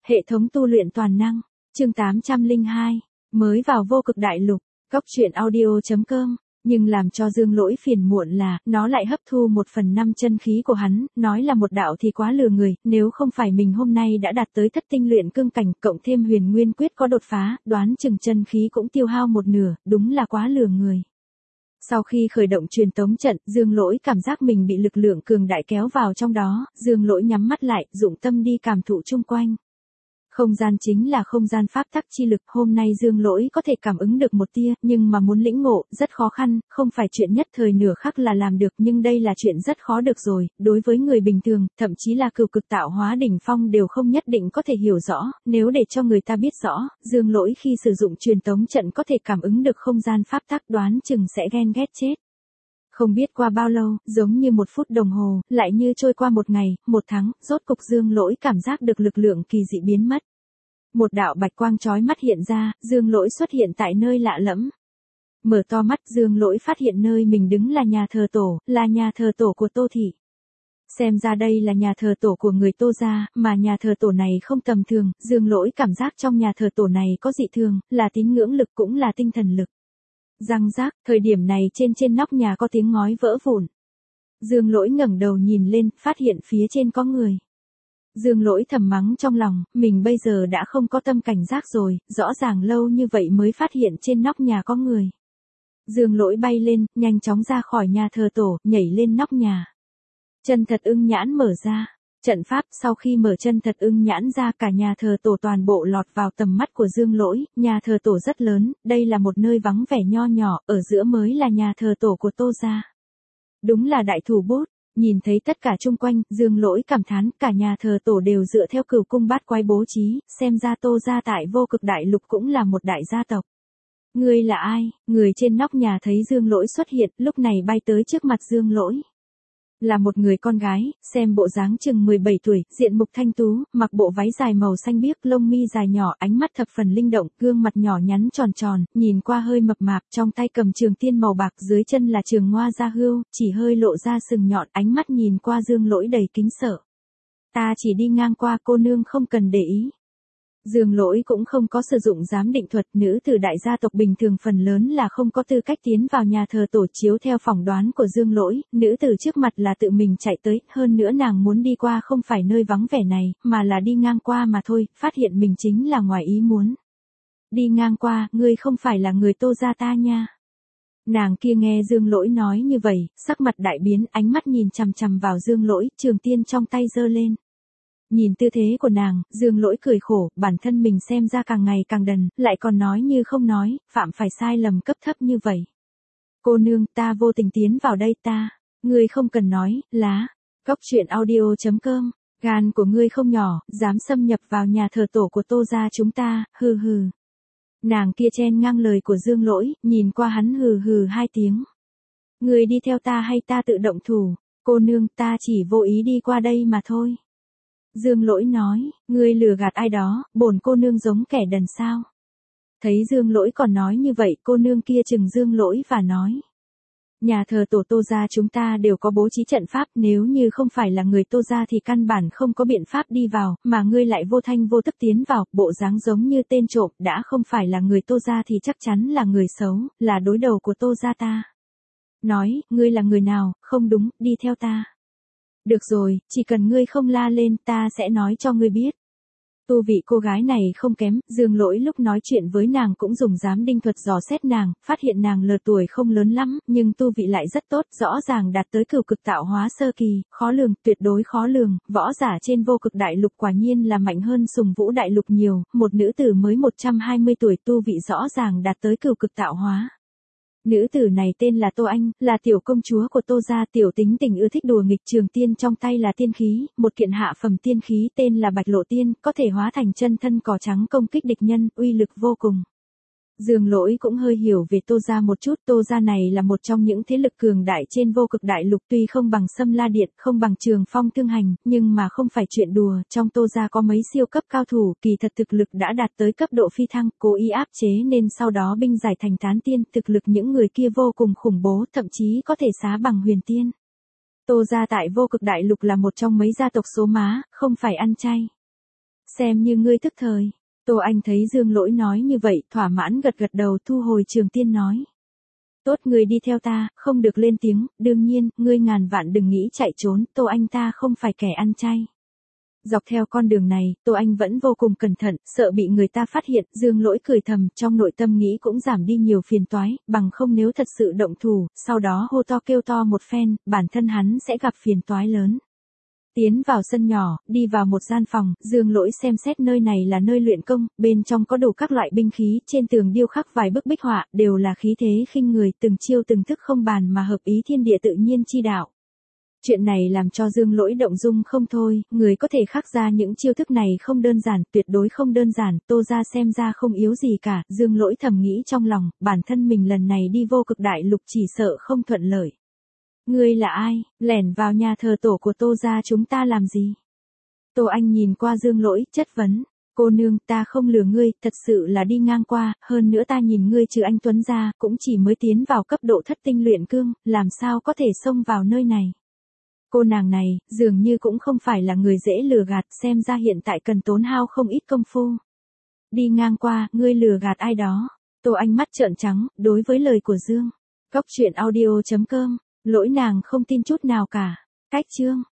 Hệ thống tu luyện toàn năng, chương 802, mới vào vô cực đại lục, Cóc truyện audio.com. Nhưng làm cho Dương Lỗi phiền muộn là, nó lại hấp thu 1/5 chân khí của hắn, nói là một đạo thì quá lừa người, nếu không phải mình hôm nay đã đạt tới thất tinh luyện cương cảnh, cộng thêm huyền nguyên quyết có đột phá, đoán chừng chân khí cũng tiêu hao một nửa, đúng là quá lừa người. Sau khi khởi động truyền tống trận, Dương Lỗi cảm giác mình bị lực lượng cường đại kéo vào trong đó, Dương Lỗi nhắm mắt lại, dụng tâm đi cảm thụ chung quanh. Không gian chính là không gian pháp tắc chi lực, hôm nay Dương Lỗi có thể cảm ứng được một tia, nhưng mà muốn lĩnh ngộ, rất khó khăn, không phải chuyện nhất thời nửa khắc là làm được, nhưng đây là chuyện rất khó được rồi, đối với người bình thường, thậm chí là cửu cực tạo hóa đỉnh phong đều không nhất định có thể hiểu rõ, nếu để cho người ta biết rõ, Dương Lỗi khi sử dụng truyền tống trận có thể cảm ứng được không gian pháp tắc đoán chừng sẽ ghen ghét chết. Không biết qua bao lâu, giống như 1 phút đồng hồ, lại như trôi qua 1 ngày, 1 tháng, rốt cục Dương Lỗi cảm giác được lực lượng kỳ dị biến mất. Một đạo bạch quang chói mắt hiện ra, Dương Lỗi xuất hiện tại nơi lạ lẫm. Mở to mắt, Dương Lỗi phát hiện nơi mình đứng là nhà thờ tổ, là nhà thờ tổ của Tô Thị. Xem ra đây là nhà thờ tổ của người Tô gia, mà nhà thờ tổ này không tầm thường, Dương Lỗi cảm giác trong nhà thờ tổ này có dị thường, là tín ngưỡng lực cũng là tinh thần lực. Răng rác, thời điểm này trên nóc nhà có tiếng ngói vỡ vụn. Dương Lỗi ngẩng đầu nhìn lên, phát hiện phía trên có người. Dương Lỗi thầm mắng trong lòng, mình bây giờ đã không có tâm cảnh giác rồi, rõ ràng lâu như vậy mới phát hiện trên nóc nhà có người. Dương Lỗi bay lên, nhanh chóng ra khỏi nhà thờ tổ, nhảy lên nóc nhà. Chân thật ưng nhãn mở ra. Trận pháp sau khi mở chân thật ưng nhãn ra, cả nhà thờ tổ toàn bộ lọt vào tầm mắt của Dương Lỗi, nhà thờ tổ rất lớn, đây là một nơi vắng vẻ nho nhỏ, ở giữa mới là nhà thờ tổ của Tô gia. Đúng là đại thủ bút, nhìn thấy tất cả chung quanh, Dương Lỗi cảm thán, cả nhà thờ tổ đều dựa theo cửu cung bát quái bố trí, xem ra Tô gia tại vô cực đại lục cũng là một đại gia tộc. Ngươi là ai? Người trên nóc nhà thấy Dương Lỗi xuất hiện, lúc này bay tới trước mặt Dương Lỗi. Là một người con gái, xem bộ dáng chừng 17 tuổi, diện mục thanh tú, mặc bộ váy dài màu xanh biếc, lông mi dài nhỏ, ánh mắt thập phần linh động, gương mặt nhỏ nhắn tròn tròn, nhìn qua hơi mập mạp, trong tay cầm trường tiên màu bạc, dưới chân là trường ngoa gia hươu, chỉ hơi lộ ra sừng nhọn, ánh mắt nhìn qua Dương Lỗi đầy kính sợ. Ta chỉ đi ngang qua, cô nương không cần để ý. Dương Lỗi cũng không có sử dụng giám định thuật, nữ tử đại gia tộc bình thường phần lớn là không có tư cách tiến vào nhà thờ tổ. Chiếu theo phỏng đoán của Dương Lỗi, nữ tử trước mặt là tự mình chạy tới, hơn nữa nàng muốn đi qua không phải nơi vắng vẻ này, mà là đi ngang qua mà thôi, phát hiện mình chính là ngoài ý muốn. Đi ngang qua, ngươi không phải là người Tô gia ta nha. Nàng kia nghe Dương Lỗi nói như vậy, sắc mặt đại biến, ánh mắt nhìn chằm chằm vào Dương Lỗi, trường tiên trong tay giơ lên. Nhìn tư thế của nàng, Dương Lỗi cười khổ, bản thân mình xem ra càng ngày càng đần, lại còn nói như không nói, phạm phải sai lầm cấp thấp như vậy. Cô nương, ta vô tình tiến vào đây ta, ngươi không cần nói, lá, Cóc truyện audio.com, gan của ngươi không nhỏ, dám xâm nhập vào nhà thờ tổ của Tô gia chúng ta, hừ hừ. Nàng kia chen ngang lời của Dương Lỗi, nhìn qua hắn hừ hừ 2 tiếng. Ngươi đi theo ta hay ta tự động thủ, cô nương, ta chỉ vô ý đi qua đây mà thôi. Dương Lỗi nói, ngươi lừa gạt ai đó, bổn cô nương giống kẻ đần sao. Thấy Dương Lỗi còn nói như vậy, cô nương kia chừng Dương Lỗi và nói. Nhà thờ tổ Tô gia chúng ta đều có bố trí trận pháp, nếu như không phải là người Tô gia thì căn bản không có biện pháp đi vào, mà ngươi lại vô thanh vô tức tiến vào, bộ dáng giống như tên trộm, đã không phải là người Tô gia thì chắc chắn là người xấu, là đối đầu của Tô gia ta. Nói, ngươi là người nào, không đúng, đi theo ta. Được rồi, chỉ cần ngươi không la lên, ta sẽ nói cho ngươi biết. Tu vị cô gái này không kém, Dương Lỗi lúc nói chuyện với nàng cũng dùng giám định thuật dò xét nàng, phát hiện nàng lờ tuổi không lớn lắm, nhưng tu vị lại rất tốt, rõ ràng đạt tới cửu cực tạo hóa sơ kỳ, khó lường, tuyệt đối khó lường, võ giả trên vô cực đại lục quả nhiên là mạnh hơn Sùng Vũ đại lục nhiều, một nữ tử mới 120 tuổi tu vị rõ ràng đạt tới cửu cực tạo hóa. Nữ tử này tên là Tô Anh, là tiểu công chúa của Tô gia, tiểu tính tình ưa thích đùa nghịch, trường tiên trong tay là tiên khí, một kiện hạ phẩm tiên khí tên là Bạch Lộ Tiên, có thể hóa thành chân thân cỏ trắng công kích địch nhân, uy lực vô cùng. Dương Lỗi cũng hơi hiểu về Tô gia một chút, Tô gia này là một trong những thế lực cường đại trên vô cực đại lục, tuy không bằng Sâm La Điện, không bằng Trường Phong Thương Hành, nhưng mà không phải chuyện đùa, trong Tô gia có mấy siêu cấp cao thủ, kỳ thật thực lực đã đạt tới cấp độ phi thăng, cố ý áp chế nên sau đó binh giải thành tán tiên, thực lực những người kia vô cùng khủng bố, thậm chí có thể xá bằng huyền tiên. Tô gia tại vô cực đại lục là một trong mấy gia tộc số má, không phải ăn chay. Xem như ngươi thức thời. Tô Anh thấy Dương Lỗi nói như vậy, thỏa mãn gật gật đầu, thu hồi trường tiên nói. Tốt, ngươi đi theo ta, không được lên tiếng, đương nhiên, ngươi ngàn vạn đừng nghĩ chạy trốn, Tô Anh ta không phải kẻ ăn chay. Dọc theo con đường này, Tô Anh vẫn vô cùng cẩn thận, sợ bị người ta phát hiện, Dương Lỗi cười thầm, trong nội tâm nghĩ cũng giảm đi nhiều phiền toái, bằng không nếu thật sự động thủ, sau đó hô to kêu to một phen, bản thân hắn sẽ gặp phiền toái lớn. Tiến vào sân nhỏ, đi vào một gian phòng, Dương Lỗi xem xét nơi này là nơi luyện công, bên trong có đủ các loại binh khí, trên tường điêu khắc vài bức bích họa, đều là khí thế khinh người, từng chiêu từng thức không bàn mà hợp ý thiên địa tự nhiên chi đạo. Chuyện này làm cho Dương Lỗi động dung không thôi, người có thể khắc ra những chiêu thức này không đơn giản, tuyệt đối không đơn giản, Tô ra xem ra không yếu gì cả, Dương Lỗi thầm nghĩ trong lòng, bản thân mình lần này đi vô cực đại lục chỉ sợ không thuận lợi. Ngươi là ai, lẻn vào nhà thờ tổ của Tô ra chúng ta làm gì? Tô Anh nhìn qua Dương Lỗi, chất vấn. Cô nương, ta không lừa ngươi, thật sự là đi ngang qua, hơn nữa ta nhìn ngươi trừ anh Tuấn ra, cũng chỉ mới tiến vào cấp độ thất tinh luyện cương, làm sao có thể xông vào nơi này. Cô nàng này, dường như cũng không phải là người dễ lừa gạt, xem ra hiện tại cần tốn hao không ít công phu. Đi ngang qua, ngươi lừa gạt ai đó. Tô Anh mắt trợn trắng, đối với lời của Dương. Cóc truyện audio.com, lỗi nàng không tin chút nào cả. Cách chương.